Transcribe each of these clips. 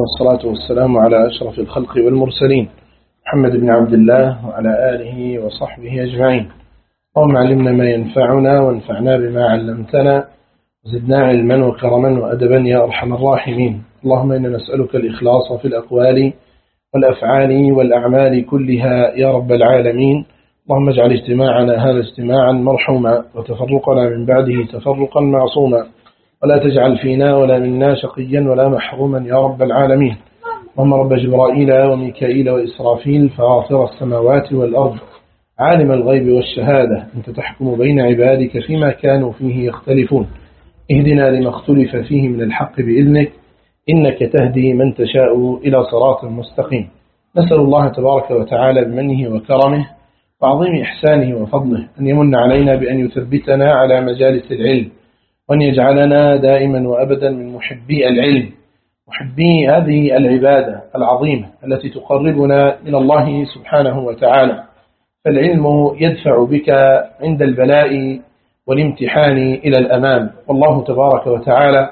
والصلاة والسلام على أشرف الخلق والمرسلين محمد بن عبد الله وعلى آله وصحبه أجمعين. اللهم علمنا ما ينفعنا وانفعنا بما علمتنا وزدنا علما وكرما وأدبا يا أرحم الراحمين. اللهم إنا نسألك الإخلاص في الأقوال والأفعال والأعمال كلها يا رب العالمين. اللهم اجعل اجتماعنا هذا اجتماعا مرحوما وتفرقنا من بعده تفرقا معصوما، ولا تجعل فينا ولا منا شقيا ولا محروما يا رب العالمين. اللهم رب جبرائيل وميكائيل وإسرافيل فاطر السماوات والأرض عالم الغيب والشهادة، أنت تحكم بين عبادك فيما كانوا فيه يختلفون، اهدنا لما اختلف فيه من الحق بإذنك إنك تهدي من تشاء إلى صراط مستقيم. نسأل الله تبارك وتعالى بمنه وكرمه وعظيم إحسانه وفضله أن يمن علينا بأن يثبتنا على مجالس العلم، وأن يجعلنا دائما وأبدا من محبي العلم، محبي هذه العبادة العظيمة التي تقربنا من الله سبحانه وتعالى. فالعلم يدفع بك عند البلاء والامتحان إلى الأمام، والله تبارك وتعالى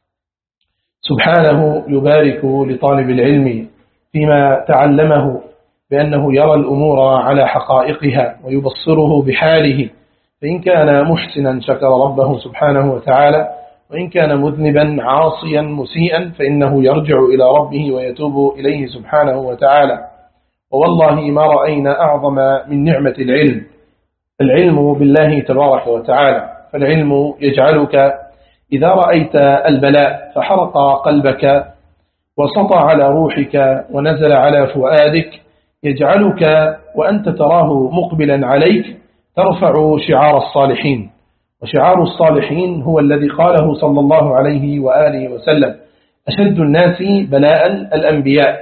سبحانه يبارك لطالب العلم فيما تعلمه بأنه يرى الأمور على حقائقها ويبصره بحاله، فإن كان محسنا شكر ربه سبحانه وتعالى، وإن كان مذنبا عاصيا مسيئا فإنه يرجع إلى ربه ويتوب إليه سبحانه وتعالى. ووالله ما رأينا أعظم من نعمة العلم بالله تبارك وتعالى. فالعلم يجعلك إذا رأيت البلاء فحرق قلبك وسطع على روحك ونزل على فؤادك، يجعلك وأنت تراه مقبلا عليك ترفع شعار الصالحين، وشعار الصالحين هو الذي قاله صلى الله عليه وآله وسلم: أشد الناس بلاء الأنبياء.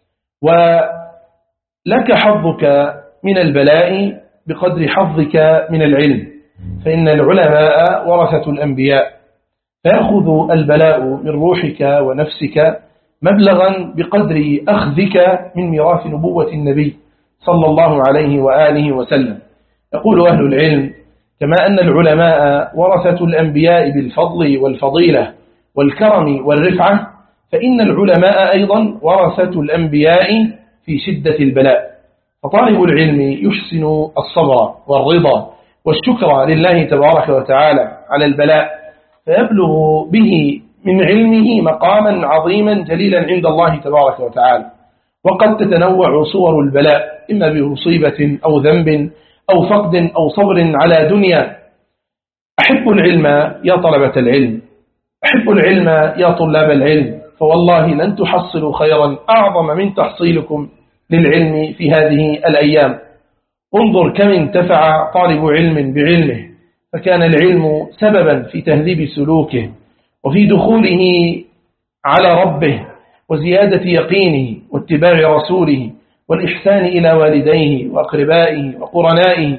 ولك حظك من البلاء بقدر حظك من العلم، فإن العلماء ورثة الأنبياء، فيأخذ البلاء من روحك ونفسك مبلغا بقدر أخذك من ميراث نبوة النبي صلى الله عليه وآله وسلم. يقول أهل العلم: كما أن العلماء ورثة الأنبياء بالفضل والفضيلة والكرم والرفعة، فإن العلماء أيضا ورثة الأنبياء في شدة البلاء. فطالب العلم يحسن الصبر والرضا والشكر لله تبارك وتعالى على البلاء، فيبلغ به من علمه مقاما عظيما جليلا عند الله تبارك وتعالى. وقد تتنوع صور البلاء، إما بمصيبة أو ذنب أو فقد أو صبر على دنيا. أحب العلم يا طلبة العلم، أحب العلم يا طلاب العلم، فوالله لن تحصلوا خيرا أعظم من تحصيلكم للعلم في هذه الأيام. انظر كم انتفع طالب علم بعلمه، فكان العلم سببا في تهذيب سلوكه وفي دخوله على ربه وزيادة يقينه واتباع رسوله والإحسان إلى والديه وأقربائه وقرنائه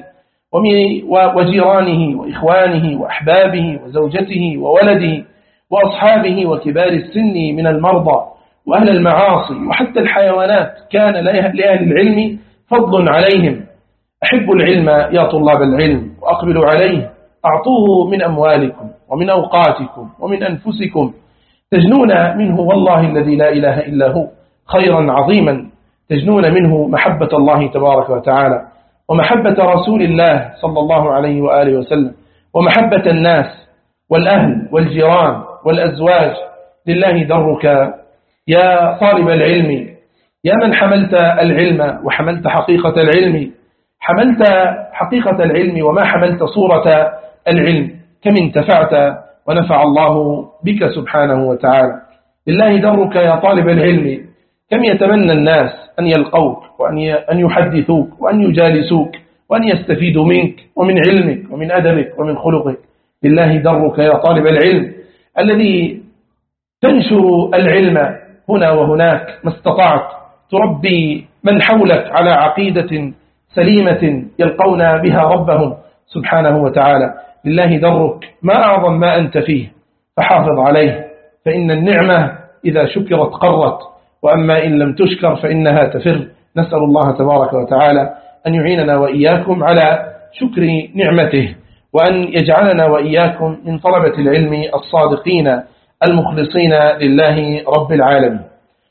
وجيرانه وإخوانه وأحبابه وزوجته وولده وأصحابه وكبار السن من المرضى وأهل المعاصي وحتى الحيوانات، كان لأهل العلم فضل عليهم. أحب العلم يا طلاب العلم وأقبلوا عليه، أعطوه من أموالكم ومن أوقاتكم ومن أنفسكم، تجنون منه والله الذي لا إله إلا هو خيرا عظيما، تجنون منه محبة الله تبارك وتعالى ومحبة رسول الله صلى الله عليه وآله وسلم، ومحبة الناس والأهل والجيران والأزواج. لله درك يا طالب العلم، يا من حملت العلم وحملت حقيقة العلم، حملت حقيقة العلم وما حملت صورة العلم، كم انتفعت ونفع الله بك سبحانه وتعالى. لله درك يا طالب العلم، كم يتمنى الناس أن يلقوك وأن يحدثوك وأن يجالسوك وأن يستفيدوا منك ومن علمك ومن أدبك ومن خلقك. لله درك يا طالب العلم الذي تنشر العلم هنا وهناك ما استطعت، تربي من حولك على عقيدة سليمة يلقون بها ربهم سبحانه وتعالى. لله درك ما أعظم ما أنت فيه، فحافظ عليه، فإن النعمة إذا شكرت قرت، وأما إن لم تشكر فإنها تفر. نسأل الله تبارك وتعالى أن يعيننا وإياكم على شكر نعمته، وأن يجعلنا وإياكم من طلبة العلم الصادقين المخلصين لله رب العالمين.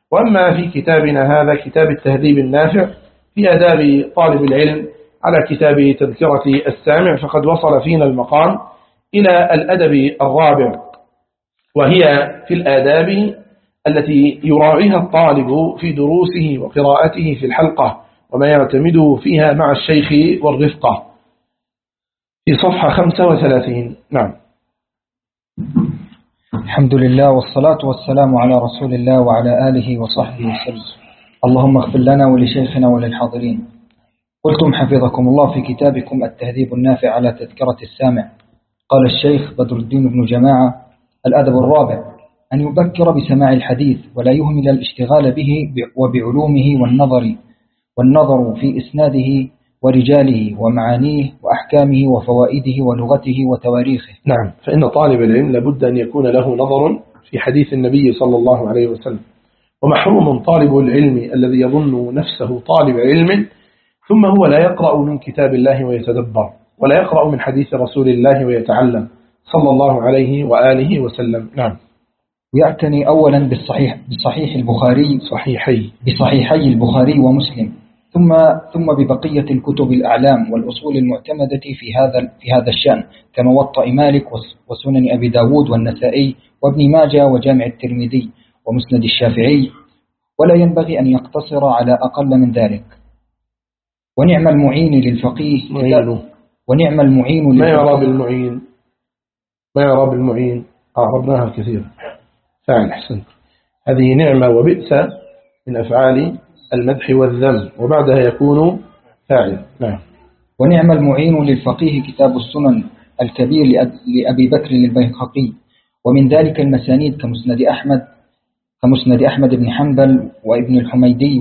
وأما في كتابنا هذا كتاب التهذيب النافع في آداب طالب العلم على كتاب تذكرة السامع، فقد وصل فينا المقام إلى الأدب الرابع، وهي في الآداب التي يراعيها الطالب في دروسه وقراءته في الحلقة وما يعتمده فيها مع الشيخ والرفقة، في صفحة 35. نعم. الحمد لله والصلاة والسلام على رسول الله وعلى آله وصحبه وسلم. اللهم اغفر لنا ولشيخنا وللحاضرين. قلتم حفظكم الله في كتابكم التهذيب النافع على تذكرة السامع، قال الشيخ بدر الدين بن جماعة: الأدب الرابع أن يبكر بسماع الحديث ولا يهمل الاشتغال به وبعلومه والنظر في إسناده ورجاله ومعانيه وأحكامه وفوائده ولغته وتواريخه. نعم، فإن طالب العلم لابد أن يكون له نظر في حديث النبي صلى الله عليه وسلم، ومحروم طالب العلم الذي يظن نفسه طالب علم ثم هو لا يقرأ من كتاب الله ويتدبر، ولا يقرأ من حديث رسول الله ويتعلم صلى الله عليه وآله وسلم. نعم. ويعتني أولا بصحيح البخاري بصحيحي البخاري ومسلم، ثم ببقية الكتب الأعلام والأصول المعتمدة في هذا الشأن كموطأ مالك وسنن أبي داود والنسائي وابن ماجه وجامع الترمذي ومسند الشافعي، ولا ينبغي أن يقتصر على أقل من ذلك. ونعم المعين للفقيه ونعم المعين ما يرى بالمعين أعرضناها كثيرا. فعلا، أحسنت. هذه نعمة وبئس من أفعال المدح والذم، وبعدها يكون فاعل. نعم. ونعم المعين للفقيه كتاب السنن الكبير لأبي بكر البيهقي، ومن ذلك المسانيد كمسند أحمد بن حنبل وابن الحميدي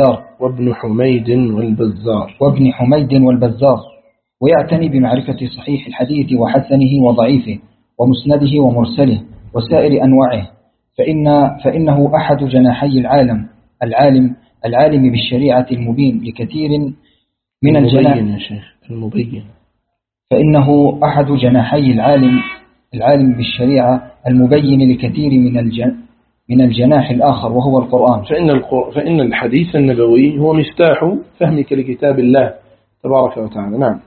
وابن حميد والبزار. ويعتني بمعرفة صحيح الحديث وحسنه وضعيفه ومسنده ومرسله وسائر أنواعه، فإنه أحد جناحي العالم بالشريعة المبين لكثير من فإنه أحد جناحي العالم بالشريعة المبين لكثير من الجناح الآخر وهو القرآن. فإن الحديث النبوي هو مفتاح فهمك لكتاب الله تبارك وتعالى. نعم.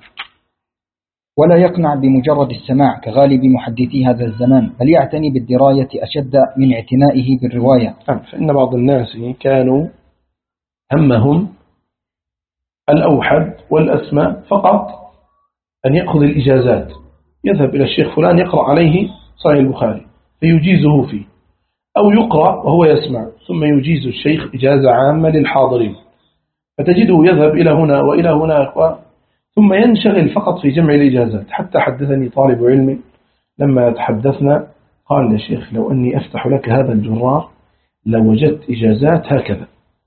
ولا يقنع بمجرد السماع كغالب محدثي هذا الزمان، بل يعتني بالدراية أشد من اعتنائه بالرواية. فإن بعض الناس كانوا همهم الأوحد والأسماء فقط، أن يأخذ الإجازات، يذهب إلى الشيخ فلان يقرأ عليه صحيح البخاري فيجيزه فيه، أو يقرأ وهو يسمع ثم يجيز الشيخ إجازة عامة للحاضرين، فتجده يذهب إلى هنا وإلى هنا ثم ينشغل فقط في جمع الإجازات. حتى حدثني طالب علم لما تحدثنا قال: يا شيخ، لو أني أفتح لك هذا الجرار لوجدت إجازات هكذا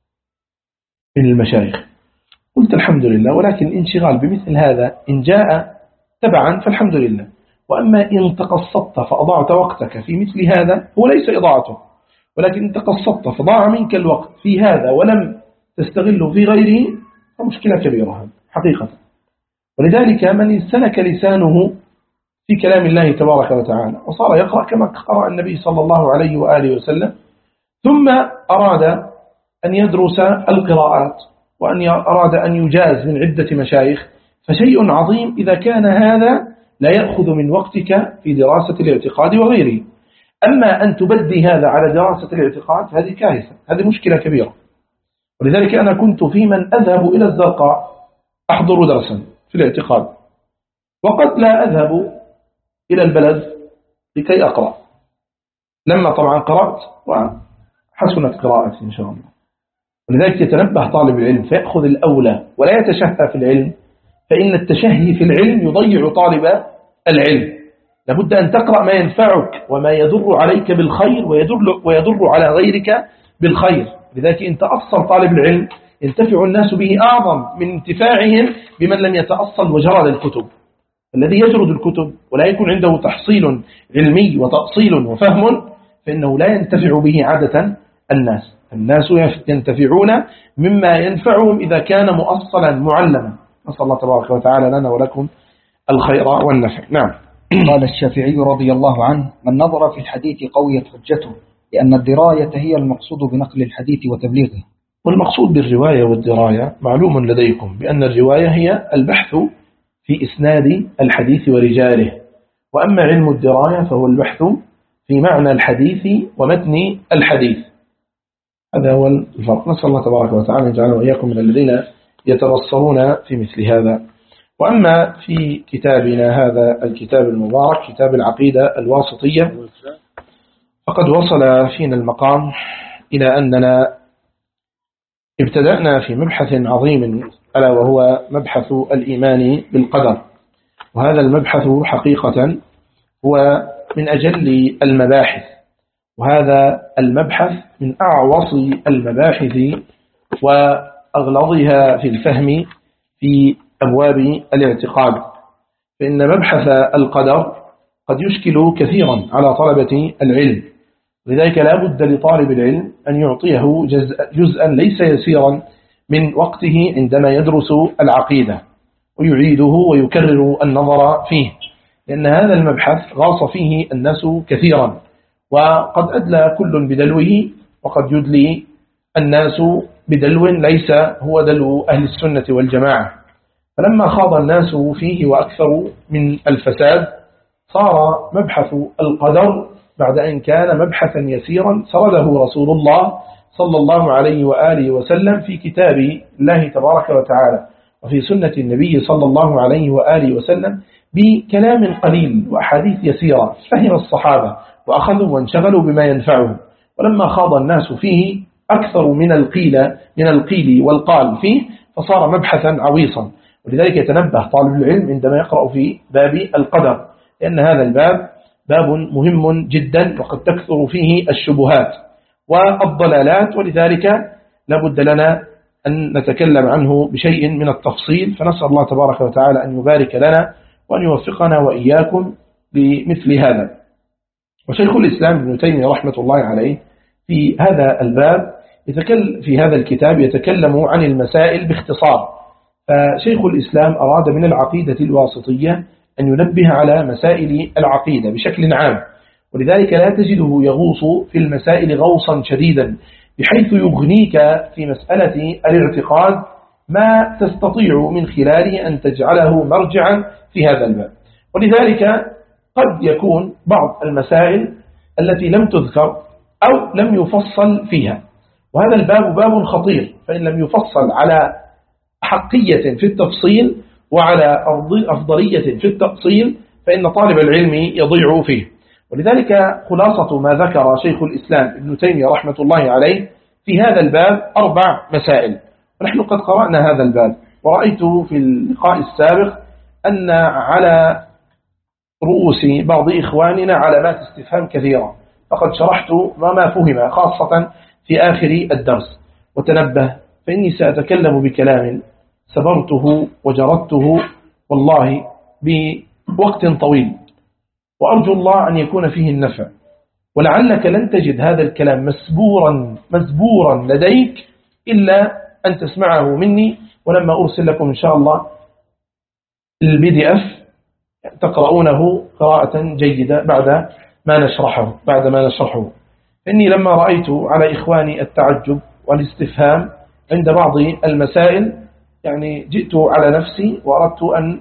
من المشايخ. قلت: الحمد لله، ولكن الانشغال بمثل هذا إن جاء تبعا فالحمد لله، وأما إن تقصدت فأضعت وقتك في مثل هذا هو ليس إضاعته، ولكن إن تقصدت فضاع منك الوقت في هذا ولم تستغله في غيره فمشكلة كبيرة حقيقة. ولذلك من سلك لسانه في كلام الله تبارك وتعالى وصار يقرأ كما قرأ النبي صلى الله عليه وآله وسلم، ثم أراد أن يدرس القراءات وأن أراد أن يجاز من عدة مشايخ، فشيء عظيم إذا كان هذا لا يأخذ من وقتك في دراسة الاعتقاد وغيره. أما أن تبدي هذا على دراسة الاعتقاد هذه كارثة، هذه مشكلة كبيرة. ولذلك أنا كنت في من أذهب إلى الزرقاء أحضر درسا في الاعتقاد، وقد لا أذهب إلى البلد لكي أقرأ. لما طبعا قرأت وحسنت قراءتي إن شاء الله. ولذلك يتنبه طالب العلم فيأخذ الأولى ولا يتشهى في العلم، فإن التشهي في العلم يضيع طالب العلم. لابد أن تقرأ ما ينفعك وما يضر عليك بالخير ويضر على غيرك بالخير. لذلك إن تأصل طالب العلم ينتفع الناس به أعظم من انتفاعهم بمن لم يتأصل وجرد الكتب. الذي يجرد الكتب ولا يكون عنده تحصيل علمي وتأصيل وفهم فإنه لا ينتفع به عادة الناس ينتفعون مما ينفعهم إذا كان مؤصلا معلما. نسأل الله تبارك وتعالى لنا ولكم الخير والنفع. نعم. قال الشافعي رضي الله عنه: من نظر في الحديث قويت حجته، لأن الدراية هي المقصود بنقل الحديث وتبليغه. والمقصود بالرواية والدراية معلوم لديكم بأن الرواية هي البحث في إسناد الحديث ورجاله، وأما علم الدراية فهو البحث في معنى الحديث ومتن الحديث. هذا هو الفرق. نسأل الله تبارك وتعالى يجعلنا وإياكم من الذين يتبصرون في مثل هذا. وأما في كتابنا هذا الكتاب المبارك كتاب العقيدة الواسطية، فقد وصل فينا المقام إلى أننا ابتدأنا في مبحث عظيم ألا وهو مبحث الإيمان بالقدر. وهذا المبحث حقيقة هو من أجل المباحث، وهذا المبحث من أعوص المباحث وأغلظها في الفهم في أبواب الاعتقاد، فإن مبحث القدر قد يشكل كثيرا على طلبة العلم، لذلك لا بد لطالب العلم أن يعطيه جزءا ليس يسيرا من وقته عندما يدرس العقيدة ويعيده ويكرر النظر فيه، لأن هذا المبحث غاص فيه الناس كثيرا، وقد أدلى كل بدلوه، وقد يدلي الناس بدلو ليس هو دلو أهل السنة والجماعة. فلما خاض الناس فيه وأكثر من الفساد صار مبحث القدر بعد أن كان مبحثا يسيرا سرده رسول الله صلى الله عليه وآله وسلم في كتاب الله تبارك وتعالى وفي سنة النبي صلى الله عليه وآله وسلم بكلام قليل وأحاديث يسيرة، فهم الصحابة وأخذوا وانشغلوا بما ينفعهم. ولما خاض الناس فيه أكثر من القيل والقال فيه فصار مبحثا عويصا. ولذلك يتنبه طالب العلم عندما يقرأ في باب القدر، لأن هذا الباب باب مهم جدا وقد تكثر فيه الشبهات والضلالات، ولذلك لابد لنا أن نتكلم عنه بشيء من التفصيل. فنسأل الله تبارك وتعالى أن يبارك لنا وأن يوفقنا وإياكم بمثل هذا. وشيخ الإسلام ابن تيمية رحمة الله عليه في هذا الباب في هذا الكتاب يتكلم عن المسائل باختصار. فشيخ الإسلام أراد من العقيدة الواسطية أن ينبه على مسائل العقيدة بشكل عام، ولذلك لا تجده يغوص في المسائل غوصا شديدا بحيث يغنيك في مسألة الاعتقاد ما تستطيع من خلاله أن تجعله مرجعا في هذا الباب. ولذلك قد يكون بعض المسائل التي لم تذكر أو لم يفصل فيها، وهذا الباب باب خطير، فإن لم يفصل على حقية في التفصيل وعلى أفضلية في التأصيل فإن طالب العلم يضيع فيه. ولذلك خلاصة ما ذكر شيخ الإسلام ابن تيمية رحمة الله عليه في هذا الباب 4 مسائل، ونحن قد قرأنا هذا الباب، ورأيت في اللقاء السابق أن على رؤوس بعض إخواننا علامات استفهام كثيرة، فقد شرحت ما فهم خاصة في آخر الدرس. وتنبه فإني سأتكلم بكلام سبرته وجردته والله بوقت طويل، وأرجو الله أن يكون فيه النفع، ولعلك لن تجد هذا الكلام مسبورا لديك إلا أن تسمعه مني، ولما أرسل لكم إن شاء الله الPDF تقرؤونه قراءة جيدة بعد ما نشرحه. إني لما رأيت على إخواني التعجب والاستفهام عند بعض المسائل يعني جئت على نفسي وأردت أن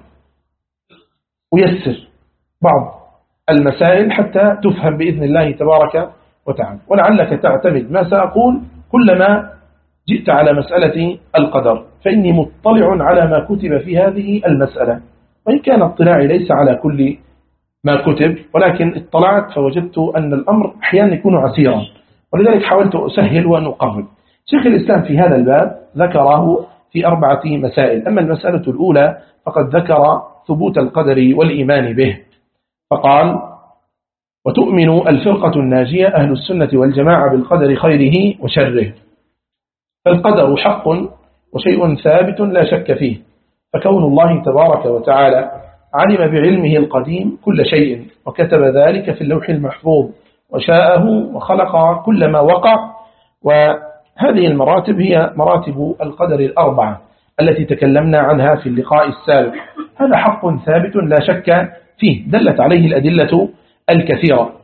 أيسر بعض المسائل حتى تفهم بإذن الله تبارك وتعالى. ولعلك تعتمد ما سأقول كلما جئت على مسألة القدر، فإني مطلع على ما كتب في هذه المسألة، وإن كان اطلاعي ليس على كل ما كتب، ولكن اطلعت فوجدت أن الأمر أحيانا يكون عسيرا، ولذلك حاولت أسهل وأن أقرب. شيخ الإسلام في هذا الباب ذكره في 4 مسائل. أما المسألة الأولى فقد ذكر ثبوت القدر والإيمان به، فقال: وتؤمن الفرقة الناجية أهل السنة والجماعة بالقدر خيره وشره. فالقدر حق وشيء ثابت لا شك فيه، فكون الله تبارك وتعالى علم بعلمه القديم كل شيء وكتب ذلك في اللوح المحفوظ وشاءه وخلق كل ما وقع. وهذه المراتب هي مراتب القدر 4 التي تكلمنا عنها في اللقاء السابق. هذا حق ثابت لا شك فيه، دلت عليه الأدلة الكثيرة.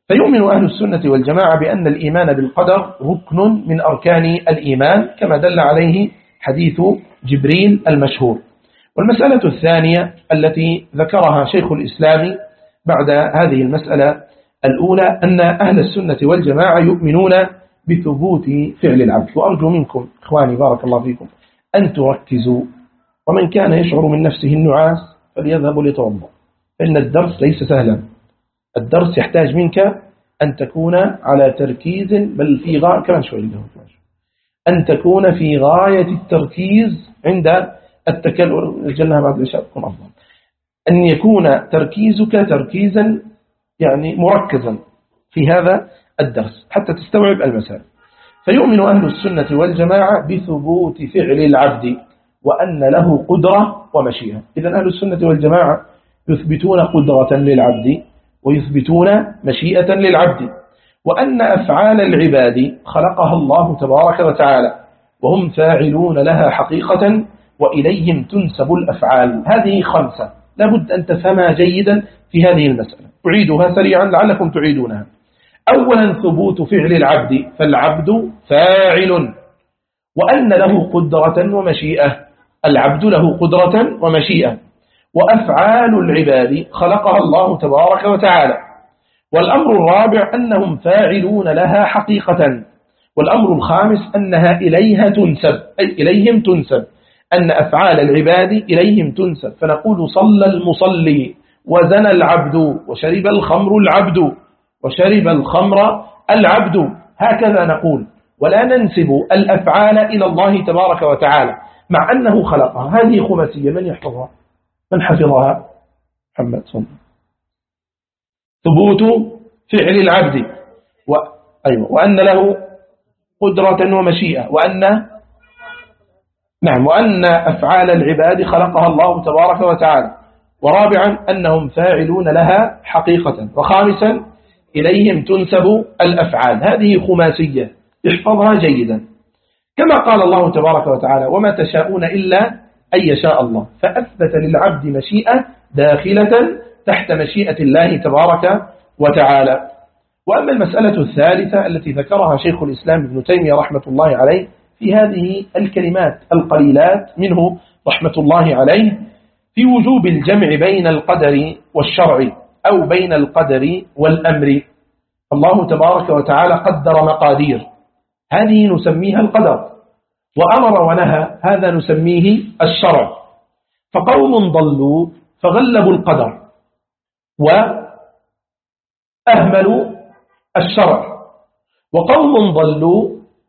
فيؤمن أهل السنة والجماعة بأن الإيمان بالقدر ركن من أركان الإيمان كما دل عليه حديث جبريل المشهور. والمسألة الثانية التي ذكرها شيخ الإسلام بعد هذه المسألة الأولى أن أهل السنة والجماعة يؤمنون بثبوت فعل العبد. وأرجو منكم إخواني بارك الله فيكم أن تركزوا، ومن كان يشعر من نفسه النعاس فليذهب ليتوضأ، فإن الدرس ليس سهلا. الدرس يحتاج منك أن تكون على تركيز، بل في غاية كمان شوي أن تكون في غاية التركيز عند التكلم. جلها بعد الإشاء تكون أفضل. أن يكون تركيزك تركيزا يعني مركزا في هذا الدرس حتى تستوعب المسائل. فيؤمن أهل السنة والجماعة بثبوت فعل العبد وأن له قدرة ومشيئة. إذن أهل السنة والجماعة يثبتون قدرة للعبد ويثبتون مشيئة للعبد، وأن أفعال العباد خلقها الله تبارك وتعالى وهم فاعلون لها حقيقة وإليهم تنسب الأفعال. هذه خمسة لابد أن تفهمها جيدا في هذه المسألة. أعيدها سريعا لعلكم تعيدونها. أولا ثبوت فعل العبد، فالعبد فاعل وأن له قدرة ومشيئة. العبد له قدرة ومشيئة، وأفعال العباد خلقها الله تبارك وتعالى. والأمر الرابع أنهم فاعلون لها حقيقة. والأمر الخامس أنها إليها تنسب، أي إليهم تنسب، أن أفعال العباد إليهم تنسب. فنقول صلى المصلي وزنى العبد وشرب الخمر العبد وشرب الخمر العبد، هكذا نقول، ولا ننسب الأفعال إلى الله تبارك وتعالى مع أنه خلقها. هذه خماسية، من يحفظها؟ من حفظها؟ محمد صلى. ثبوت فعل العبد وأن له قدرة ومشيئة، وأن أفعال العباد خلقها الله تبارك وتعالى. ورابعا أنهم فاعلون لها حقيقة. وخامسا إليهم تنسب الأفعال. هذه خماسية، احفظها جيدا. كما قال الله تبارك وتعالى وما تشاءون إلا أن يشاء الله، فأثبت للعبد مشيئة داخلة تحت مشيئة الله تبارك وتعالى. وأما المسألة الثالثة التي ذكرها شيخ الإسلام ابن تيمية رحمة الله عليه في هذه الكلمات القليلات منه رحمة الله عليه في وجوب الجمع بين القدر والشرع أو بين القدر والأمر. الله تبارك وتعالى قدر مقادير، هذه نسميها القدر، وأمر ونهى، هذا نسميه الشرع. فقوم ضلوا فغلبوا القدر وأهملوا الشرع، وقوم ضلوا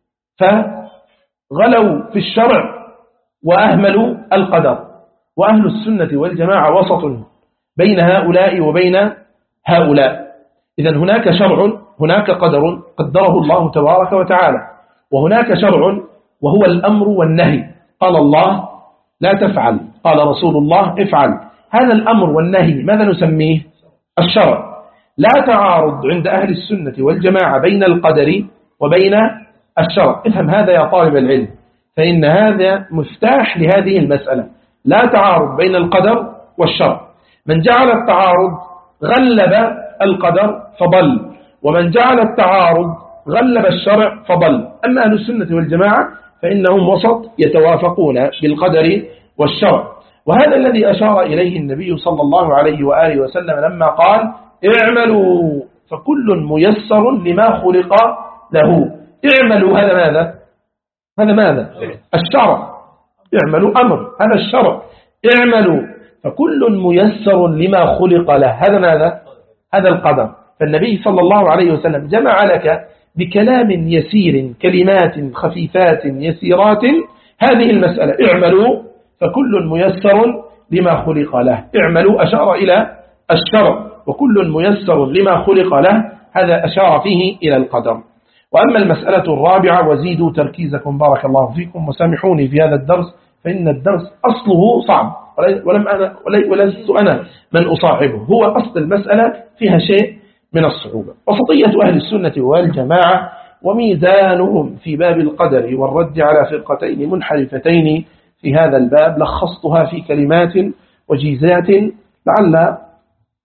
فغلوا في الشرع وأهملوا القدر. وأهل السنة والجماعة وسط بين هؤلاء وبين هؤلاء. إذن هناك شرع، هناك قدر قدره الله تبارك وتعالى، وهناك شرع وهو الأمر والنهي. قال الله لا تفعل، قال رسول الله افعل. هذا الأمر والنهي ماذا نسميه؟ الشرع. لا تعارض عند أهل السنة والجماعة بين القدر وبين الشرع. افهم هذا يا طالب العلم، فإن هذا مفتاح لهذه المسألة. لا تعارض بين القدر والشرع. من جعل التعارض غلب القدر فضل، ومن جعل التعارض غلب الشرع فضل. أما أهل السنة والجماعة فإنهم وسط يتوافقون بالقدر والشرع. وهذا الذي أشار إليه النبي صلى الله عليه وآله وسلم لما قال اعملوا فكل ميسر لما خلق له. اعملوا هذا ماذا؟ هذا ماذا؟ الشرع. اعملوا أمر، هذا الشرع. اعملوا فكل ميسر لما خلق له، هذا ماذا؟ هذا القدر. فالنبي صلى الله عليه وسلم جمع لك بكلام يسير، كلمات خفيفات يسيرات، هذه المسألة. اعملوا فكل ميسر لما خلق له. اعملوا أشار إلى الشرع، وكل ميسر لما خلق له، هذا أشار فيه إلى القدر. وأما المسألة الرابعة، وزيدوا تركيزكم بارك الله فيكم وسامحوني في هذا الدرس، فإن الدرس أصله صعب، ولست أنا من أصاحبه، هو أصل المسألة فيها شيء من الصعوبة. وسطية أهل السنة والجماعة وميزانهم في باب القدر والرد على فرقتين منحرفتين في هذا الباب لخصتها في كلمات وجيزات، لعل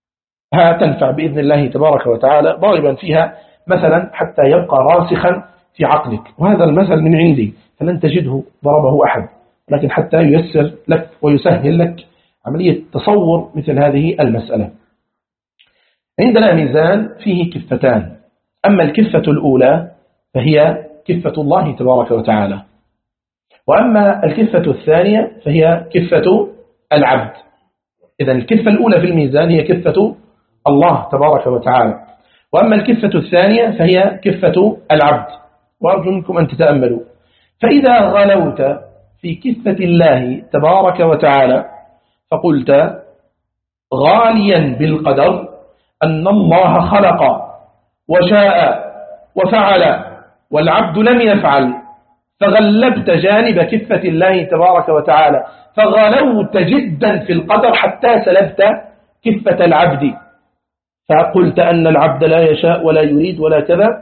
تنفع بإذن الله تبارك وتعالى، ضاربا فيها مثلا حتى يبقى راسخا في عقلك. وهذا المثل من عندي فلن تجده ضربه أحد، لكن حتى ييسر لك ويسهل لك عملية تصور مثل هذه المسألة. عندنا ميزان فيه كفتان، أما الكفة الأولى فهي كفة الله تبارك وتعالى، وأما الكفة الثانية فهي كفة العبد. إذن الكفة الأولى في الميزان هي كفة الله تبارك وتعالى، وأما الكفة الثانية فهي كفة العبد. وأرجو منكم أن تتأملوا، فإذا غلوت في كفة الله تبارك وتعالى فقلت غاليا بالقدر أن الله خلق وشاء وفعل والعبد لم يفعل، فغلبت جانب كفة الله تبارك وتعالى، فغلوت جدا في القدر حتى سلبت كفة العبد، فقلت أن العبد لا يشاء ولا يريد ولا كذا،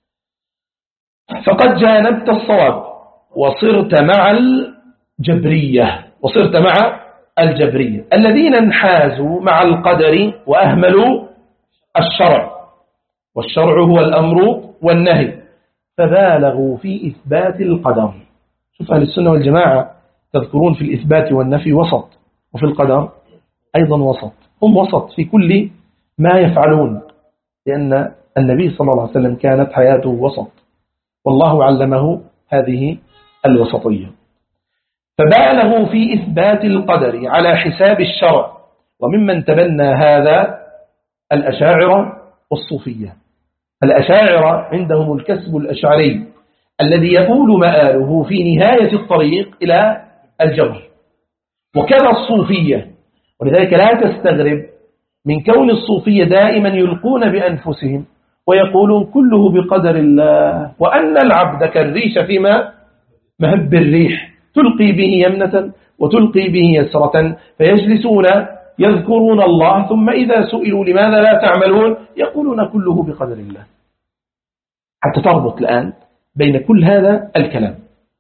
فقد جانبت الصواب وصرت مع الجبرية الذين انحازوا مع القدر وأهملوا الشرع، والشرع هو الأمر والنهي، فبالغوا في إثبات القدر. شوف أهل السنة والجماعة تذكرون في الإثبات والنفي وسط، وفي القدر أيضا وسط، هم وسط في كل ما يفعلون، لأن النبي صلى الله عليه وسلم كانت حياته وسط، والله علمه هذه الوسطية. فبالغوا في إثبات القدر على حساب الشرع، وممن تبنى هذا الأشاعرة والصوفية. الأشاعرة عندهم الكسب الأشعري الذي يقول مآله في نهاية الطريق إلى الجبر، وكذا الصوفية. ولذلك لا تستغرب من كون الصوفية دائما يلقون بأنفسهم ويقولون كله بقدر الله، وأن العبد كالريش فيما مهب الريح، تلقي به يمنة وتلقي به يسرة، فيجلسون يذكرون الله، ثم إذا سئلوا لماذا لا تعملون يقولون كله بقدر الله. حتى تربط الآن بين كل هذا الكلام.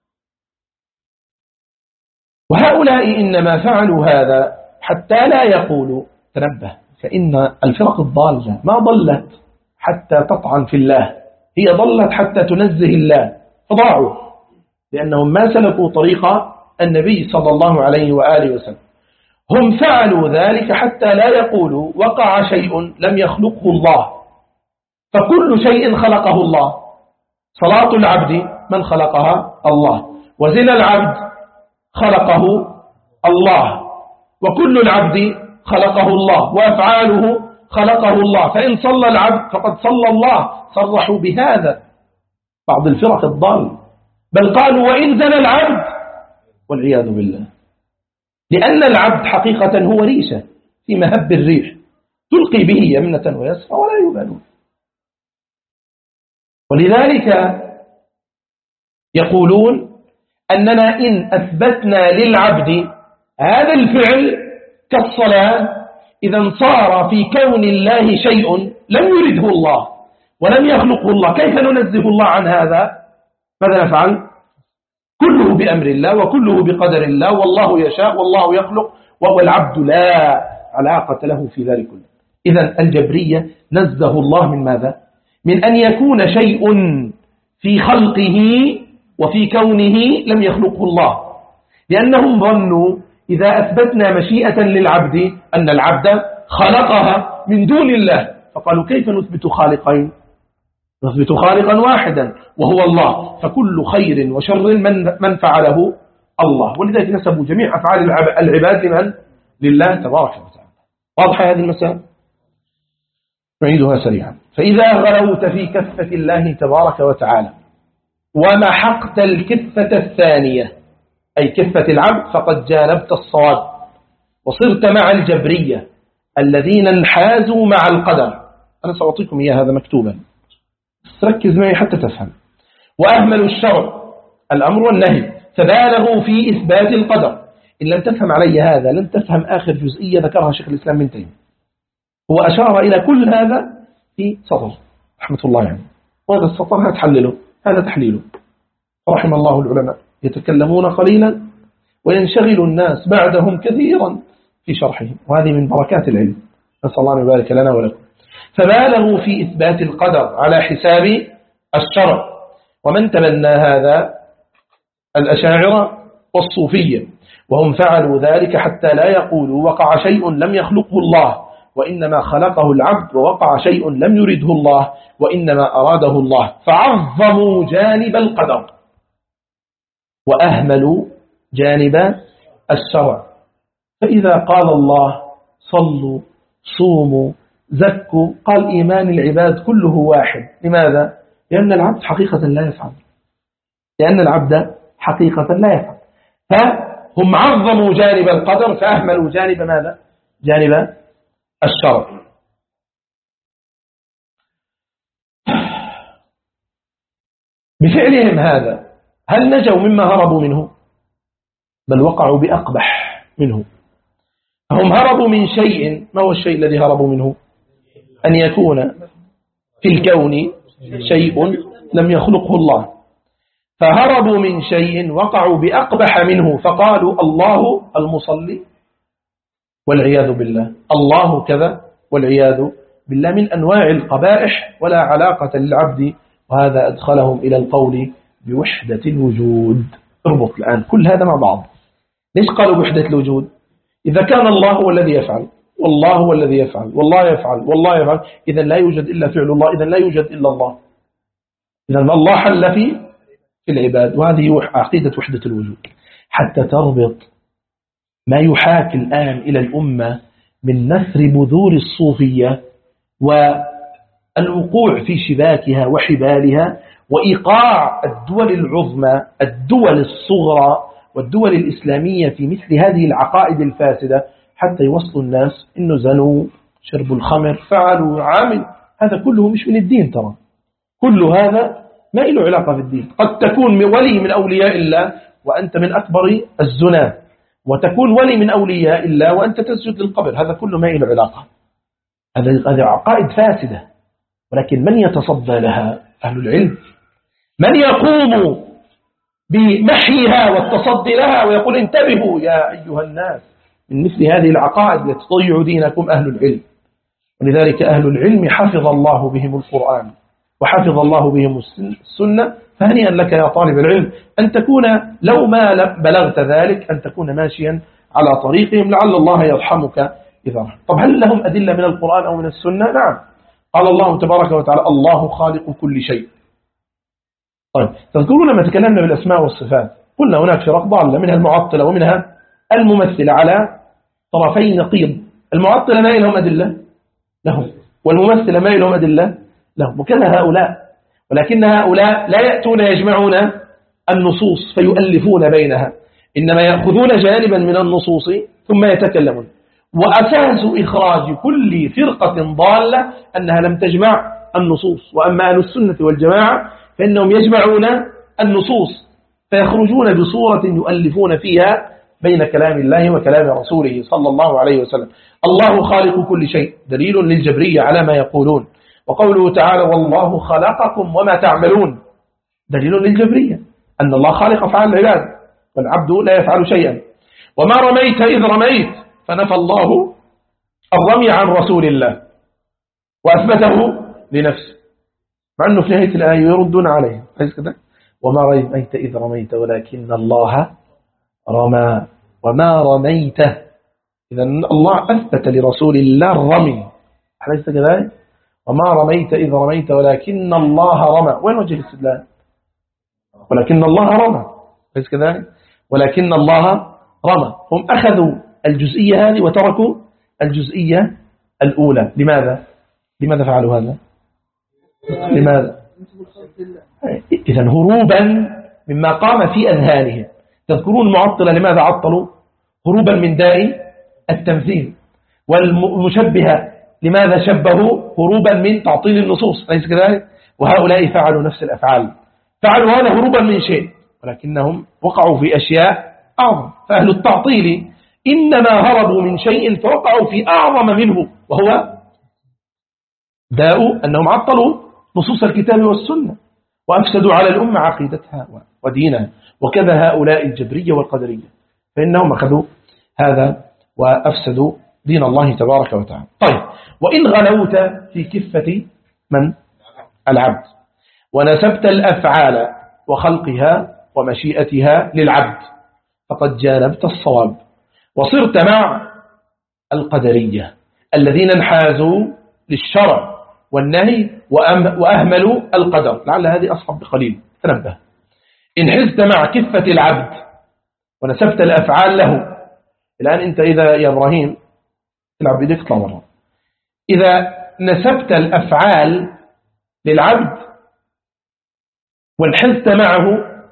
وهؤلاء إنما فعلوا هذا حتى لا يقولوا، تنبه، فإن الفرق الضالة ما ضلت حتى تطعن في الله، هي ضلت حتى تنزه الله، فضاعوا، لأنهم ما سلكوا طريق النبي صلى الله عليه وآله وسلم. هم فعلوا ذلك حتى لا يقولوا وقع شيء لم يخلقه الله، فكل شيء خلقه الله. صلاة العبد من خلقها؟ الله. وزنا العبد خلقه الله، وكل العبد خلقه الله، وأفعاله خلقه الله، فإن صلى العبد فقد صلى الله. صرحوا بهذا بعض الفرق الضال، بل قالوا وإن زنى العبد، والعياذ بالله، لأن العبد حقيقة هو ريشة في مهب الريح، تلقي به يمنة ويسرى ولا يبالون. ولذلك يقولون أننا إن أثبتنا للعبد هذا الفعل كالصلاة، إذا صار في كون الله شيء لم يرده الله ولم يخلقه الله، كيف ننزه الله عن هذا؟ ماذا نفعل؟ كله بأمر الله وكله بقدر الله، والله يشاء والله يخلق، والعبد لا علاقة له في ذلك كله. إذن الجبرية نزه الله من ماذا؟ من أن يكون شيء في خلقه وفي كونه لم يخلقه الله، لأنهم ظنوا إذا أثبتنا مشيئة للعبد أن العبد خلقها من دون الله، فقالوا كيف نثبت خالقين؟ نثبت خالقا واحدا وهو الله، فكل خير وشر من فعله الله. ولذلك نسبوا جميع أفعال العباد لمن؟ لله تبارك وتعالى. واضحة هذه المسألة؟ نعيدها سريعا. فإذا غلوت في كفة الله تبارك وتعالى ومحقت الكفة الثانية أي كفة العبد، فقد جانبت الصواب وصرت مع الجبرية الذين انحازوا مع القدر. أنا سأعطيكم إياه هذا مكتوبا، ركز معي حتى تفهم. وأهملوا الشرع الأمر والنهي، فبالغوا في إثبات القدر. إن لم تفهم علي هذا لن تفهم آخر جزئية ذكرها شيخ الإسلام ابن تيمية. هو أشار إلى كل هذا في سطر رحمة الله يعني، وهذا السطر هتحلله، هذا تحليله. رحم الله العلماء يتكلمون قليلا وينشغل الناس بعدهم كثيرا في شرحهم، وهذه من بركات العلم. نسأل الله أن يبارك لنا ولكم. فبالغوا في إثبات القدر على حساب الشرع، ومن تبنى هذا الأشاعرة والصوفية، وهم فعلوا ذلك حتى لا يقولوا وقع شيء لم يخلقه الله وإنما خلقه العبد، ووقع شيء لم يرده الله وإنما أراده الله، فعظموا جانب القدر وأهملوا جانب الشرع. فإذا قال الله صلوا صوموا زكوا، قال إيمان العباد كله واحد. لماذا؟ لأن العبد حقيقة لا يفعل، لأن العبد حقيقة لا يفعل. فهم عظموا جانب القدر فأهملوا جانب ماذا؟ جانب الشرع. بفعلهم هذا هل نجوا مما هربوا منه؟ بل وقعوا بأقبح منه. هم هربوا من شيء، ما هو الشيء الذي هربوا منه؟ أن يكون في الكون شيء لم يخلقه الله، فهربوا من شيء وقعوا بأقبح منه، فقالوا الله المصلي والعياذ بالله، الله كذا والعياذ بالله، من أنواع القبائح ولا علاقة للعبد، وهذا أدخلهم إلى القول بوحدة الوجود. اربط الآن كل هذا مع بعض. ليش قالوا بوحدة الوجود؟ إذا كان الله هو الذي يفعل، والله هو الذي يفعل، والله يفعل، والله يفعل، إذا لا يوجد إلا فعل الله، إذا لا يوجد إلا الله، إذا الله حل في العباد. وهذه عقيدة وحدة الوجود. حتى تربط ما يحاكي الآن إلى الأمة من نثر بذور الصوفية والوقوع في شباكها وحبالها، وإيقاع الدول العظمى، الدول الصغرى والدول الإسلامية في مثل هذه العقائد الفاسدة، حتى يوصلوا الناس إنه زنوا، شربوا الخمر، فعلوا، عامل. هذا كله مش من الدين، ترى كل هذا ما له علاقة بالدين. قد تكون ولي من أولياء الله وأنت من أكبر الزنا، وتكون ولي من أولياء الله وأنت تسجد للقبر، هذا كله ما له علاقة. هذه عقائد فاسدة، ولكن من يتصدى لها؟ أهل العلم، من يقوم بمحيها والتصدي لها ويقول انتبهوا يا أيها الناس من مثل هذه العقائد التي تضيع دينكم، أهل العلم. ولذلك أهل العلم حفظ الله بهم القرآن وحفظ الله بهم السنة. فهنيئا لك يا طالب العلم أن تكون، لو ما بلغت ذلك، أن تكون ماشيا على طريقهم، لعل الله يرحمك إذا رحم. طب هل لهم أدلة من القرآن أو من السنة؟ نعم. قال الله تبارك وتعالى الله خالق كل شيء. طيب تذكرون لما تكلمنا بالأسماء والصفات قلنا هناك فرق ضالة، منها المعطلة ومنها الممثلة على طرفي نقيض. المعطلة ما لهم أدلة لهم، والممثلة ما لهم أدلة لهم، وكذا هؤلاء. ولكن هؤلاء لا يأتون يجمعون النصوص فيؤلفون بينها، إنما يأخذون جانبا من النصوص ثم يتكلمون. وأساس إخراج كل فرقة ضالة أنها لم تجمع النصوص. وأما أهل السنة والجماعة فإنهم يجمعون النصوص فيخرجون بصورة يؤلفون فيها بين كلام الله وكلام رسوله صلى الله عليه وسلم. الله خالق كل شيء دليل للجبرية على ما يقولون. وقوله تعالى والله خلقكم وما تعملون دليل للجبرية أن الله خالق أفعال العباد والعبد لا يفعل شيئا. وما رميت إذ رميت فنفى الله الرمي عن رسول الله وأثبته لنفسه، مع أنه في نهاية الآية يردون عليه وما رميت إذ رميت ولكن الله رمى وما رميت. إذا الله أثبت لرسول الله الرمي، أليس كذلك؟ وما رميت إذ رميت ولكن الله رمى. وين وجه الاستدلال؟ ولكن الله رمى، أليس كذلك؟ ولكن الله رمى. هم أخذوا الجزئية هذه وتركوا الجزئية الأولى. لماذا فعلوا هذا؟ لماذا؟ إذن هروبا مما قام في أذهانهم. تذكرون المعطلة لماذا عطلوا؟ هروبا من داء التمثيل. والمشبهة لماذا شبهوا؟ هروبا من تعطيل النصوص، أليس كذلك؟ وهؤلاء فعلوا نفس الأفعال، فعلوا هذا هروبا من شيء ولكنهم وقعوا في أشياء أعظم. فأهل التعطيل إنما هربوا من شيء فوقعوا في أعظم منه، وهو داء أنهم عطلوا نصوص الكتاب والسنة وأفسدوا على الأمة عقيدتها ودينها. وكذا هؤلاء الجبرية والقدرية، فإنهم أخذوا هذا وأفسدوا دين الله تبارك وتعالى. طيب، وإن غلوت في كفة من؟ العبد، ونسبت الأفعال وخلقها ومشيئتها للعبد، فقد جانبت الصواب، وصرت مع القدرية الذين انحازوا للشرع والنهي وأهملوا القدر. لعل هذه أصعب بقليل، تنبه. انحزت مع كفة العبد ونسبت الأفعال له. الآن أنت إذا يا إبراهيم تلعب بيدك اطلع مرة، إذا نسبت الأفعال للعبد وانحزت معه